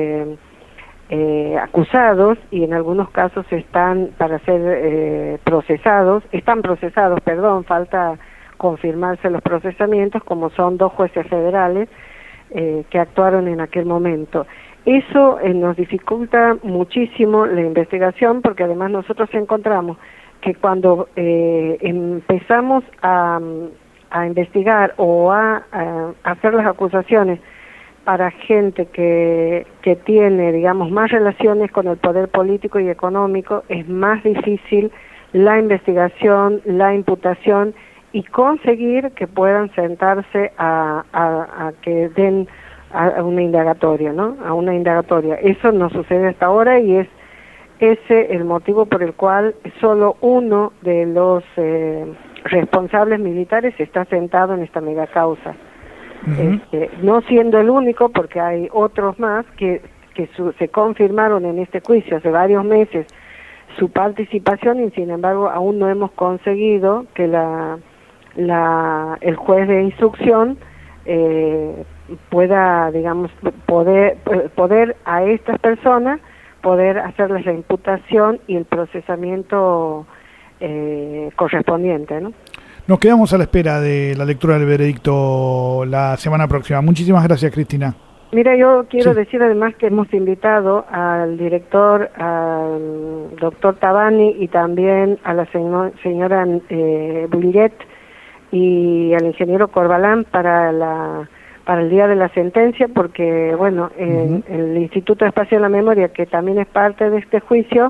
acusados, y en algunos casos están para ser están procesados, falta confirmarse los procesamientos, como son 2 jueces federales que actuaron en aquel momento. Eso nos dificulta muchísimo la investigación, porque además nosotros encontramos que cuando empezamos a investigar o a hacer las acusaciones para gente que tiene, digamos, más relaciones con el poder político y económico, es más difícil la investigación, la imputación y conseguir que puedan sentarse a que den a una indagatoria, ¿no? A una indagatoria. Eso no sucede hasta ahora, y es ese el motivo por el cual solo uno de los responsables militares está sentado en esta mega causa. No siendo el único, porque hay otros más que se confirmaron en este juicio hace varios meses su participación, y sin embargo aún no hemos conseguido que el juez de instrucción pueda, digamos, poder a estas personas poder hacerles la imputación y el procesamiento correspondiente, ¿no? Nos quedamos a la espera de la lectura del veredicto la semana próxima. Muchísimas gracias, Cristina. Mira, yo quiero decir además que hemos invitado al director, al doctor Tabani, y también a la señora Bullet y al ingeniero Corbalán para el día de la sentencia, porque, bueno, el Instituto de Espacio de la Memoria, que también es parte de este juicio,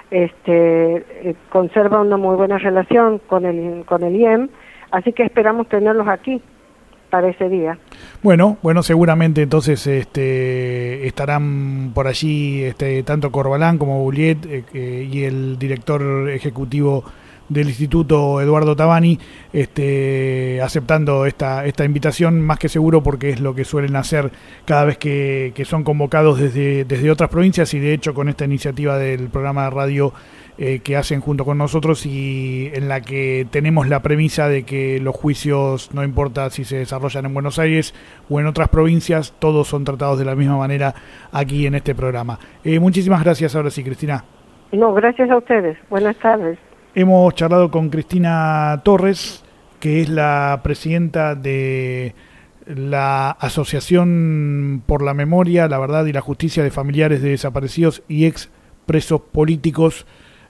conserva una muy buena relación con el IEM, así que esperamos tenerlos aquí para ese día. Bueno, seguramente entonces estarán por allí tanto Corbalán como Bulliet y el director ejecutivo del Instituto, Eduardo Tabani, aceptando esta invitación, más que seguro, porque es lo que suelen hacer cada vez que son convocados desde otras provincias, y de hecho con esta iniciativa del programa de radio que hacen junto con nosotros, y en la que tenemos la premisa de que los juicios, no importa si se desarrollan en Buenos Aires o en otras provincias, todos son tratados de la misma manera aquí en este programa. Muchísimas gracias, ahora sí, Cristina. No, gracias a ustedes. Buenas tardes. Hemos charlado con Cristina Torres, que es la presidenta de la Asociación por la Memoria, la Verdad y la Justicia de Familiares de Desaparecidos y Ex Presos Políticos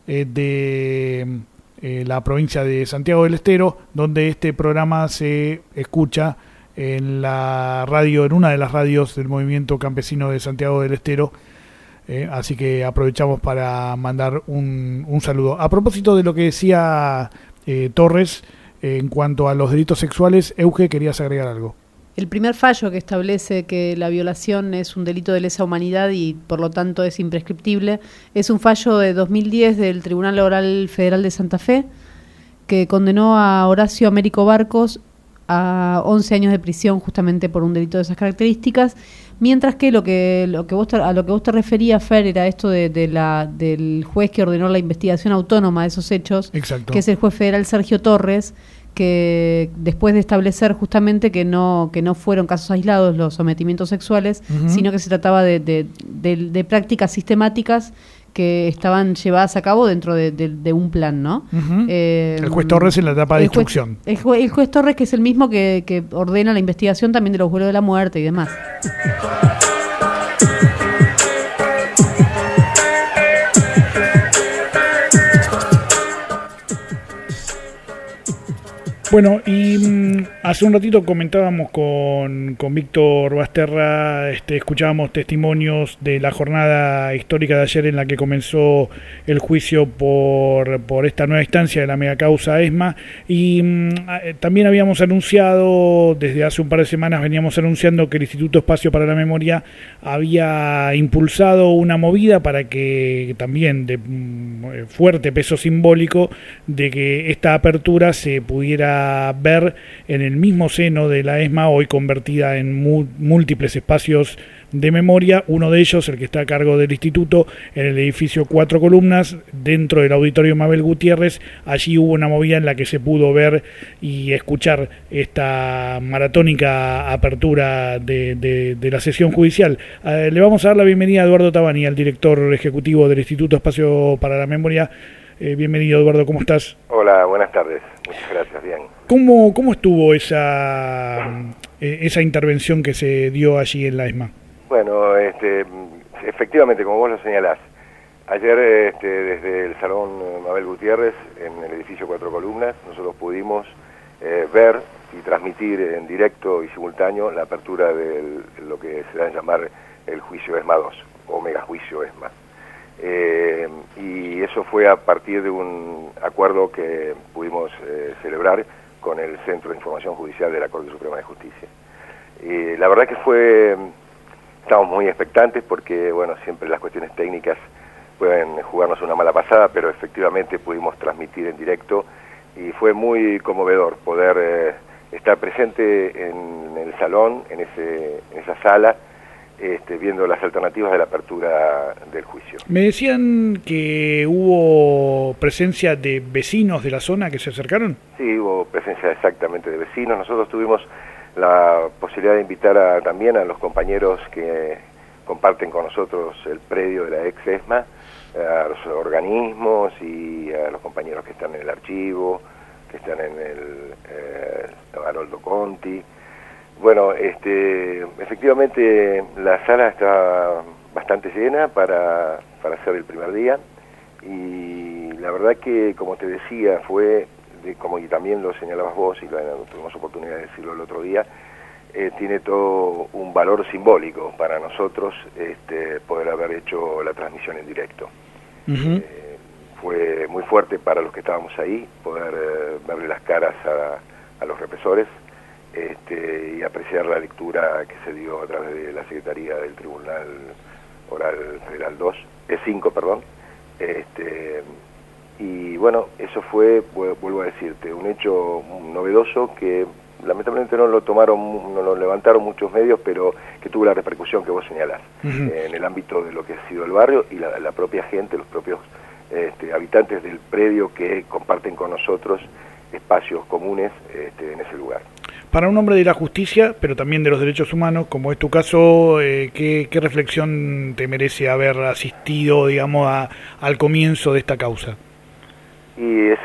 de la provincia de Santiago del Estero, donde este programa se escucha en la radio, en una de las radios del Movimiento Campesino de Santiago del Estero. Así que aprovechamos para mandar un saludo. A propósito de lo que decía Torres en cuanto a los delitos sexuales, Euge, querías agregar algo. El primer fallo que establece que la violación es un delito de lesa humanidad y por lo tanto es imprescriptible es un fallo de 2010 del Tribunal Oral Federal de Santa Fe, que condenó a Horacio Américo Barcos a 11 años de prisión justamente por un delito de esas características, mientras que a lo que vos te referías, Fer, era esto del juez que ordenó la investigación autónoma de esos hechos. Exacto. Que es el juez federal Sergio Torres, que después de establecer justamente que no fueron casos aislados los sometimientos sexuales, sino que se trataba de prácticas sistemáticas que estaban llevadas a cabo dentro de un plan, ¿no? El juez Torres en la etapa de instrucción. El juez Torres, que es el mismo que ordena la investigación también de los vuelos de la muerte y demás. Bueno, y hace un ratito comentábamos con Víctor Basterra, escuchábamos testimonios de la jornada histórica de ayer en la que comenzó el juicio por esta nueva instancia de la megacausa ESMA, y también habíamos anunciado, desde hace un par de semanas veníamos anunciando que el Instituto Espacio para la Memoria había impulsado una movida para que también de fuerte peso simbólico de que esta apertura se pudiera ver en el mismo seno de la ESMA, hoy convertida en múltiples espacios de memoria, uno de ellos, el que está a cargo del instituto, en el edificio Cuatro Columnas, dentro del auditorio Mabel Gutiérrez. Allí hubo una movida en la que se pudo ver y escuchar esta maratónica apertura de la sesión judicial. Le vamos a dar la bienvenida a Eduardo Tabani, al director ejecutivo del Instituto Espacio para la Memoria. Bienvenido, Eduardo, ¿cómo estás? Hola, buenas tardes. Muchas gracias, bien. ¿Cómo estuvo esa intervención que se dio allí en la ESMA? Bueno, efectivamente, como vos lo señalás, ayer desde el Salón Mabel Gutiérrez, en el edificio Cuatro Columnas, nosotros pudimos ver y transmitir en directo y simultáneo la apertura de lo que se da a llamar el juicio ESMA 2, o megajuicio ESMA. Y eso fue a partir de un acuerdo que pudimos celebrar con el Centro de Información Judicial de la Corte Suprema de Justicia. La verdad que estamos muy expectantes porque, bueno, siempre las cuestiones técnicas pueden jugarnos una mala pasada, pero efectivamente pudimos transmitir en directo y fue muy conmovedor poder estar presente en el salón, en esa sala, viendo las alternativas de la apertura del juicio. Me decían que hubo presencia de vecinos de la zona que se acercaron. Sí, hubo presencia exactamente de vecinos. Nosotros tuvimos la posibilidad de invitar también a los compañeros que comparten con nosotros el predio de la ex ESMA, a los organismos y a los compañeros que están en el archivo, que están en el Haroldo Conti. Bueno, efectivamente la sala está bastante llena para hacer el primer día y la verdad que, como te decía, como y también lo señalabas vos y tuvimos oportunidad de decirlo el otro día, tiene todo un valor simbólico para nosotros poder haber hecho la transmisión en directo. Uh-huh. Fue muy fuerte para los que estábamos ahí poder verle las caras a los represores y apreciar la lectura que se dio a través de la Secretaría del Tribunal Oral Federal 5, perdón. Y bueno, eso fue, vuelvo a decirte, un hecho novedoso que lamentablemente no lo levantaron muchos medios, pero que tuvo la repercusión que vos señalás, uh-huh, en el ámbito de lo que ha sido el barrio y la propia gente, los propios habitantes del predio que comparten con nosotros espacios comunes en ese lugar. Para un hombre de la justicia, pero también de los derechos humanos, como es tu caso, ¿qué reflexión te merece haber asistido, digamos, al comienzo de esta causa? Y es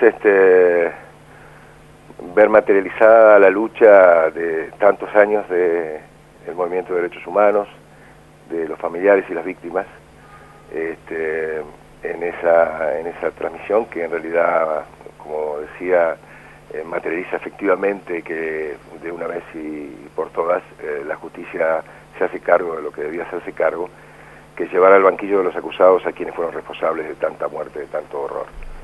ver materializada la lucha de tantos años del movimiento de derechos humanos, de los familiares y las víctimas, en esa transmisión que en realidad, como decía, materializa efectivamente que de una vez y por todas la justicia se hace cargo de lo que debía hacerse cargo, que es llevar al banquillo de los acusados a quienes fueron responsables de tanta muerte, de tanto horror.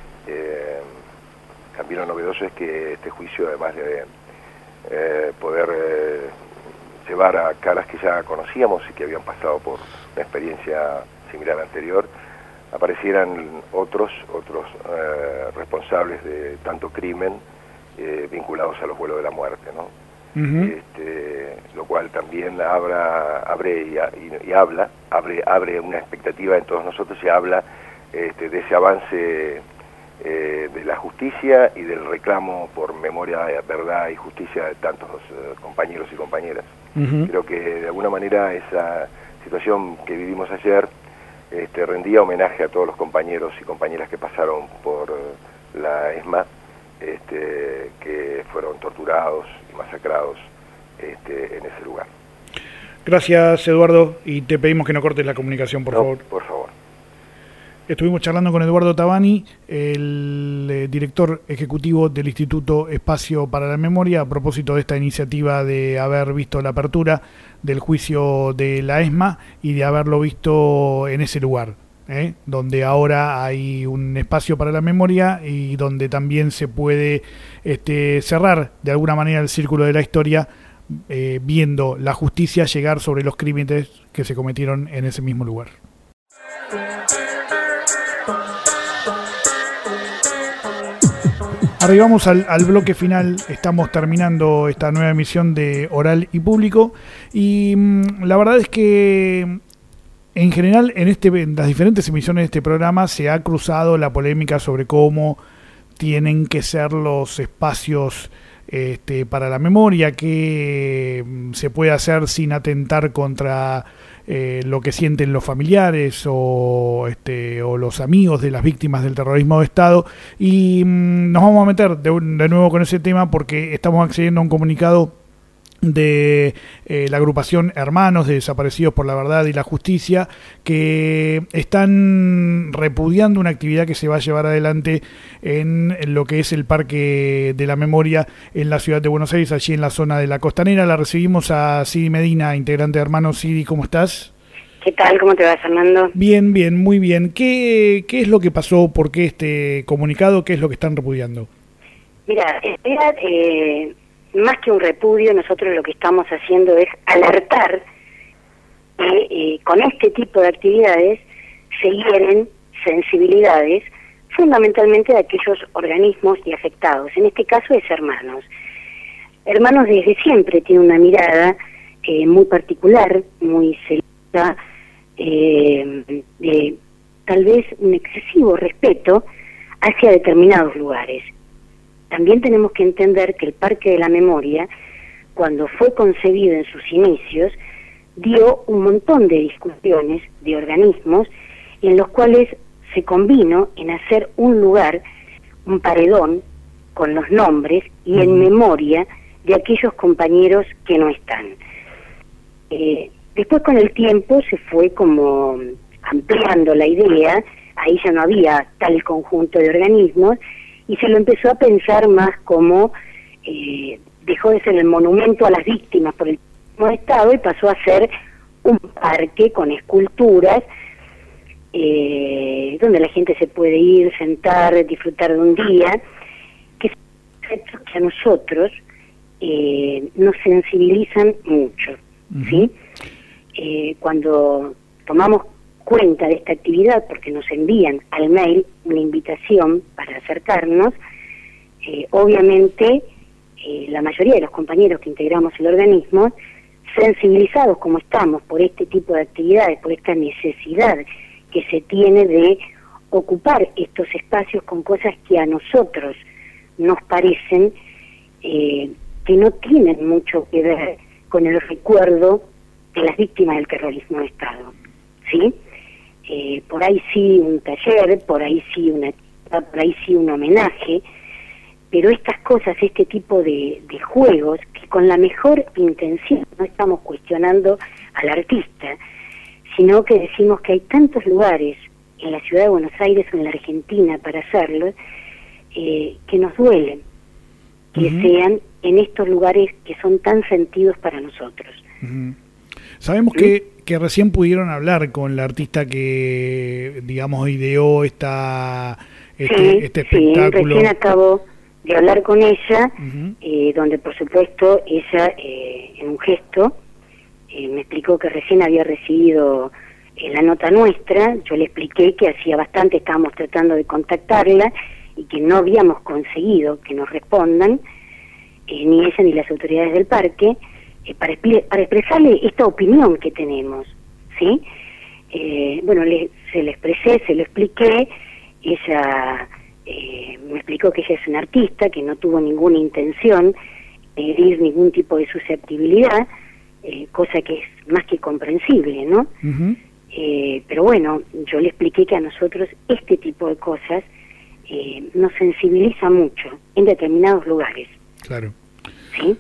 También lo novedoso es que este juicio, además de poder llevar a caras que ya conocíamos y que habían pasado por una experiencia similar anterior, aparecieran otros responsables de tanto crimen vinculados a los vuelos de la muerte, ¿no? Uh-huh. Lo cual también abre una expectativa en todos nosotros y habla de ese avance de la justicia y del reclamo por memoria, verdad y justicia de tantos compañeros y compañeras. Uh-huh. Creo que de alguna manera esa situación que vivimos ayer rendía homenaje a todos los compañeros y compañeras que pasaron por la ESMA, que fueron torturados y masacrados en ese lugar. Gracias, Eduardo, y te pedimos que no cortes la comunicación, por favor. Por favor. Estuvimos charlando con Eduardo Tabani, el director ejecutivo del Instituto Espacio para la Memoria, a propósito de esta iniciativa de haber visto la apertura del juicio de la ESMA y de haberlo visto en ese lugar, donde ahora hay un espacio para la memoria y donde también se puede cerrar de alguna manera el círculo de la historia, viendo la justicia llegar sobre los crímenes que se cometieron en ese mismo lugar. Arribamos al bloque final, estamos terminando esta nueva emisión de Oral y Público y la verdad es que en general en las diferentes emisiones de este programa se ha cruzado la polémica sobre cómo tienen que ser los espacios para la memoria, qué se puede hacer sin atentar contra lo que sienten los familiares o los amigos de las víctimas del terrorismo de Estado, y nos vamos a meter de nuevo con ese tema porque estamos accediendo a un comunicado de la agrupación Hermanos de Desaparecidos por la Verdad y la Justicia, que están repudiando una actividad que se va a llevar adelante en lo que es el Parque de la Memoria en la ciudad de Buenos Aires, allí en la zona de la Costanera. La recibimos a Sidi Medina, integrante de Hermanos. Sidi, ¿cómo estás? ¿Qué tal? ¿Cómo te va, Fernando? Bien, bien, muy bien. ¿Qué es lo que pasó? ¿Por qué este comunicado? ¿Qué es lo que están repudiando? Mira, más que un repudio, nosotros lo que estamos haciendo es alertar que con este tipo de actividades se hieren sensibilidades fundamentalmente de aquellos organismos y afectados. En este caso es Hermanos. Hermanos desde siempre tiene una mirada muy particular, muy celosa, de tal vez un excesivo respeto hacia determinados lugares. También tenemos que entender que el Parque de la Memoria, cuando fue concebido en sus inicios, dio un montón de discusiones de organismos en los cuales se combinó en hacer un lugar, un paredón, con los nombres y en memoria de aquellos compañeros que no están. Después con el tiempo se fue como ampliando la idea, ahí ya no había tal conjunto de organismos, y se lo empezó a pensar más como, dejó de ser el monumento a las víctimas por el Estado y pasó a ser un parque con esculturas, donde la gente se puede ir, sentar, disfrutar de un día, que a nosotros nos sensibilizan mucho, ¿sí? Cuando tomamos cuenta de esta actividad, porque nos envían al mail una invitación para acercarnos, obviamente la mayoría de los compañeros que integramos el organismo, sensibilizados como estamos por este tipo de actividades, por esta necesidad que se tiene de ocupar estos espacios con cosas que a nosotros nos parecen que no tienen mucho que ver con el recuerdo de las víctimas del terrorismo de Estado, ¿sí? Por ahí sí un taller, por ahí sí por ahí sí un homenaje, pero estas cosas, este tipo de juegos, que con la mejor intención no estamos cuestionando al artista, sino que decimos que hay tantos lugares en la ciudad de Buenos Aires o en la Argentina para hacerlo, que nos duelen que sean en estos lugares que son tan sentidos para nosotros. Sabemos que recién pudieron hablar con la artista que, digamos, ideó este espectáculo. Sí, recién acabo de hablar con ella, donde por supuesto ella, en un gesto, me explicó que recién había recibido la nota nuestra. Yo le expliqué que hacía bastante estábamos tratando de contactarla y que no habíamos conseguido que nos respondan, ni ella ni las autoridades del parque, para expresarle esta opinión que tenemos, ¿sí? Bueno, se lo expresé, se lo expliqué, ella me explicó que ella es una artista, que no tuvo ninguna intención de herir ningún tipo de susceptibilidad, cosa que es más que comprensible, ¿no? Pero bueno, yo le expliqué que a nosotros este tipo de cosas nos sensibiliza mucho en determinados lugares. Claro. ¿Sí?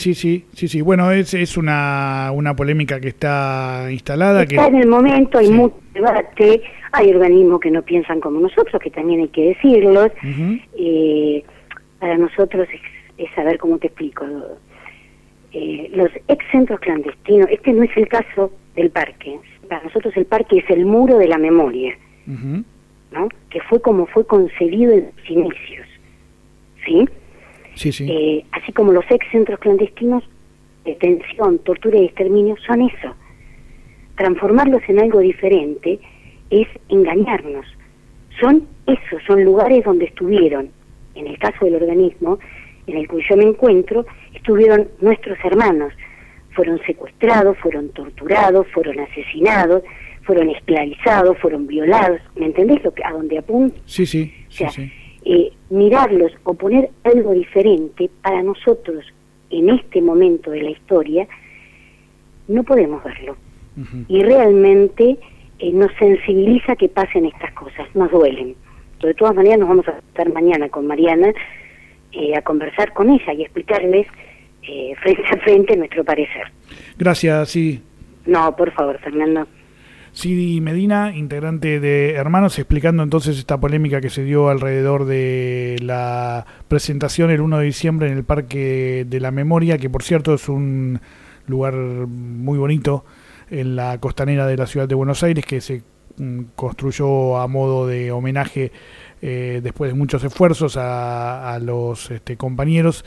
Sí. Bueno, es una polémica que está instalada. Está en el momento, hay mucho debate, Hay organismos que no piensan como nosotros, que también hay que decirlos. Para nosotros es saber cómo te explico. Los ex centros clandestinos, este no es el caso del parque. Para nosotros el parque es el muro de la memoria, ¿no? Que fue como fue concebido en sus inicios, ¿sí? Sí. Así como los ex centros clandestinos, detención, tortura y exterminio son eso. Transformarlos en algo diferente es engañarnos. Son eso, son lugares donde estuvieron, en el caso del organismo en el que yo me encuentro, estuvieron nuestros hermanos. Fueron secuestrados, fueron torturados, fueron asesinados, fueron esclavizados, fueron violados. ¿Me entendés a dónde apunto? Sí, sí. O sea, mirarlos o poner algo diferente, para nosotros, en este momento de la historia, no podemos verlo. Y realmente nos sensibiliza que pasen estas cosas, nos duelen. De todas maneras, nos vamos a estar mañana con Mariana a conversar con ella y explicarles frente a frente nuestro parecer. Gracias, sí. No, por favor, Fernando. Sidi Medina, integrante de Hermanos, explicando entonces esta polémica que se dio alrededor de la presentación el 1 de diciembre en el Parque de la Memoria, que por cierto es un lugar muy bonito en la costanera de la ciudad de Buenos Aires, que se construyó a modo de homenaje después de muchos esfuerzos a los compañeros.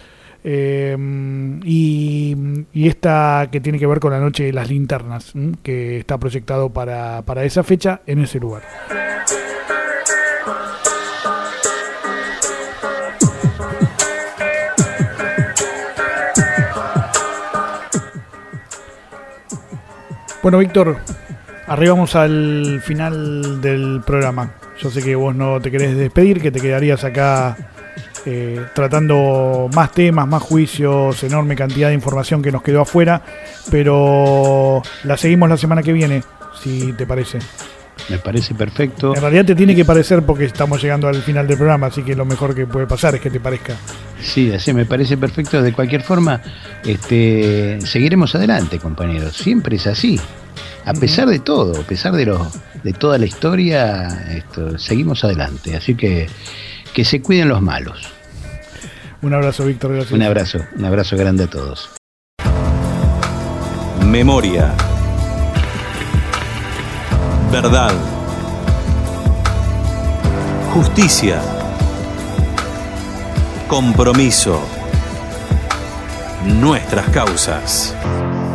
Y esta que tiene que ver con la Noche de las Linternas, que está proyectado para esa fecha en ese lugar. Bueno, Víctor, arribamos al final del programa. Yo sé que vos no te querés despedir, que te quedarías acá tratando más temas, más juicios, enorme cantidad de información que nos quedó afuera, pero la seguimos la semana que viene, si te parece. Me parece perfecto. En realidad te tiene que parecer porque estamos llegando al final del programa, así que lo mejor que puede pasar es que te parezca. Sí, así me parece perfecto. De cualquier forma, seguiremos adelante, compañeros. Siempre es así. A pesar de todo, a pesar de toda la historia, seguimos adelante. Así que se cuiden los malos. Un abrazo, Víctor, gracias. Un abrazo grande a todos. Memoria. Verdad. Justicia. Compromiso. Nuestras causas.